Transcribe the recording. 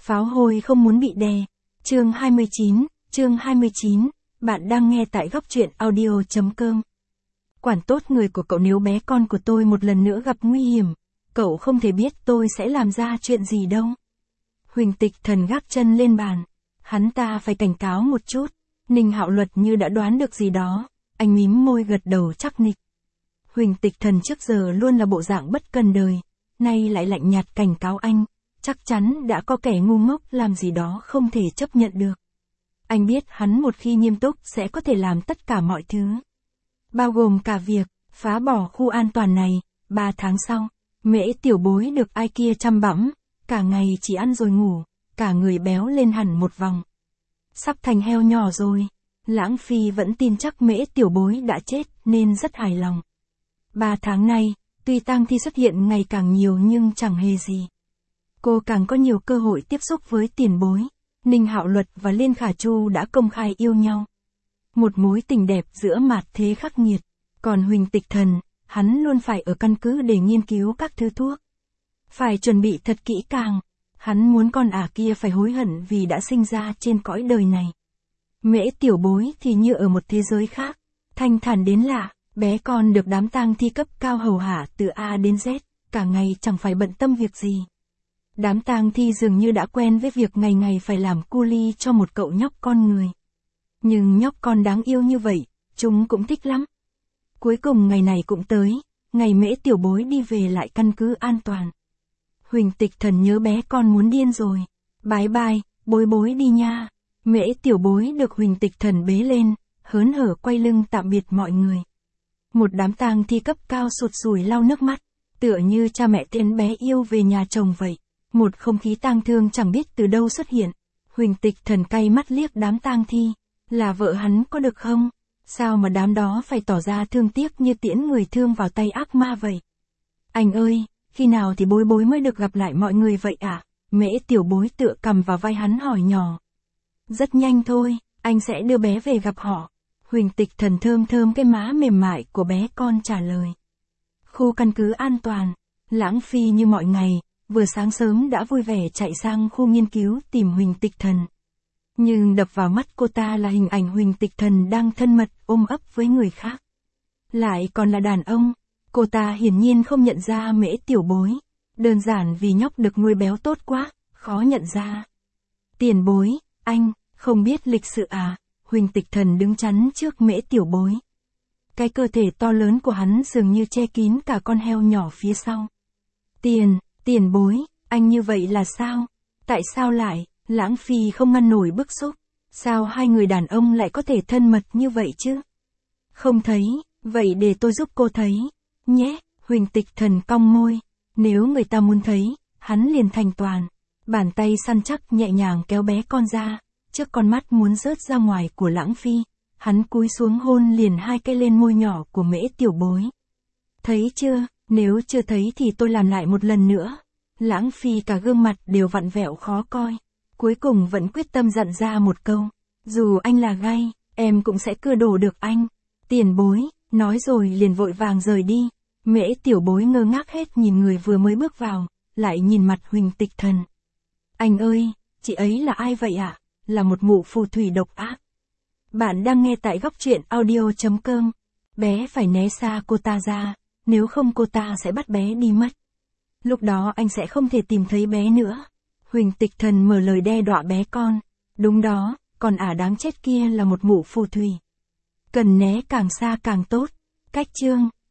Pháo hôi không muốn bị đè. Chương 29, bạn đang nghe tại góc truyện audio.com. Quản tốt người của cậu, nếu bé con của tôi một lần nữa gặp nguy hiểm, cậu không thể biết tôi sẽ làm ra chuyện gì đâu. Huỳnh Tịch Thần gác chân lên bàn. Hắn ta phải cảnh cáo một chút. Ninh Hạo Luật như đã đoán được gì đó, anh mím môi gật đầu chắc nịch. Huỳnh Tịch Thần trước giờ luôn là bộ dạng bất cần đời, nay lại lạnh nhạt cảnh cáo anh, chắc chắn đã có kẻ ngu ngốc làm gì đó không thể chấp nhận được. Anh biết hắn một khi nghiêm túc sẽ có thể làm tất cả mọi thứ, bao gồm cả việc phá bỏ khu an toàn này. 3 tháng sau, Mễ Tiểu Bối được ai kia chăm bẵm, cả ngày chỉ ăn rồi ngủ, cả người béo lên hẳn một vòng. Sắp thành heo nhỏ rồi. Lãng Phi vẫn tin chắc Mễ Tiểu Bối đã chết nên rất hài lòng. 3 tháng nay, tuy tang thi xuất hiện ngày càng nhiều nhưng chẳng hề gì. Cô càng có nhiều cơ hội tiếp xúc với tiền bối. Ninh Hạo Luật và Liên Khả Chu đã công khai yêu nhau. Một mối tình đẹp giữa mạt thế khắc nghiệt. Còn Huỳnh Tịch Thần, hắn luôn phải ở căn cứ để nghiên cứu các thứ thuốc. Phải chuẩn bị thật kỹ càng. Hắn muốn con ả kia phải hối hận vì đã sinh ra trên cõi đời này. Mễ Tiểu Bối thì như ở một thế giới khác, thanh thản đến lạ. Bé con được đám tang thi cấp cao hầu hạ từ A đến Z, cả ngày chẳng phải bận tâm việc gì. Đám tang thi dường như đã quen với việc ngày ngày phải làm cu li cho một cậu nhóc con người. Nhưng nhóc con đáng yêu như vậy, chúng cũng thích lắm. Cuối cùng ngày này cũng tới, ngày Mễ Tiểu Bối đi về lại căn cứ an toàn. Huỳnh Tịch Thần nhớ bé con muốn điên rồi. Bye bye, Bối Bối đi nha. Mễ Tiểu Bối được Huỳnh Tịch Thần bế lên, hớn hở quay lưng tạm biệt mọi người. Một đám tang thi cấp cao sụt sùi lau nước mắt, tựa như cha mẹ tiễn bé yêu về nhà chồng vậy. Một không khí tang thương chẳng biết từ đâu xuất hiện. Huỳnh Tịch Thần cay mắt liếc đám tang thi. Là vợ hắn có được không? Sao mà đám đó phải tỏ ra thương tiếc như tiễn người thương vào tay ác ma vậy? Anh ơi, khi nào thì Bối Bối mới được gặp lại mọi người vậy ạ? Mễ Tiểu Bối tựa cầm vào vai hắn hỏi nhỏ. Rất nhanh thôi, anh sẽ đưa bé về gặp họ. Huỳnh Tịch Thần thơm thơm cái má mềm mại của bé con trả lời. Khu căn cứ an toàn. Lãng Phi như mọi ngày, vừa sáng sớm đã vui vẻ chạy sang khu nghiên cứu tìm Huỳnh Tịch Thần. Nhưng đập vào mắt cô ta là hình ảnh Huỳnh Tịch Thần đang thân mật ôm ấp với người khác. Lại còn là đàn ông. Cô ta hiển nhiên không nhận ra Mễ Tiểu Bối. Đơn giản vì nhóc được nuôi béo tốt quá, khó nhận ra. Tiền Bối, anh, không biết lịch sự à? Huỳnh Tịch Thần đứng chắn trước Mễ Tiểu Bối. Cái cơ thể to lớn của hắn dường như che kín cả con heo nhỏ phía sau. Tiền Bối, anh như vậy là sao? Tại sao lại? Lãng Phi không ngăn nổi bức xúc. Sao hai người đàn ông lại có thể thân mật như vậy chứ? Không thấy, vậy để tôi giúp cô thấy. Nhé, Huỳnh Tịch Thần cong môi. Nếu người ta muốn thấy, hắn liền thành toàn. Bàn tay săn chắc nhẹ nhàng kéo bé con ra. Trước con mắt muốn rớt ra ngoài của Lãng Phi, hắn cúi xuống hôn liền 2 cái lên môi nhỏ của Mễ Tiểu Bối. Thấy chưa, nếu chưa thấy thì tôi làm lại một lần nữa. Lãng Phi cả gương mặt đều vặn vẹo khó coi. Cuối cùng vẫn quyết tâm dặn ra một câu. Dù anh là gay, em cũng sẽ cưa đổ được anh. Tiền Bối, nói rồi liền vội vàng rời đi. Mễ Tiểu Bối ngơ ngác hết nhìn người vừa mới bước vào, lại nhìn mặt Huỳnh Tịch Thần. Anh ơi, chị ấy là ai vậy ạ? Là một mụ phù thủy độc ác. Bạn đang nghe tại góc truyện audio.com. Bé phải né xa cô ta ra, nếu không cô ta sẽ bắt bé đi mất. Lúc đó anh sẽ không thể tìm thấy bé nữa. Huỳnh Tịch Thần mở lời đe dọa bé con. Đúng đó, còn ả đáng chết kia là một mụ phù thủy. Cần né càng xa càng tốt. Cách chương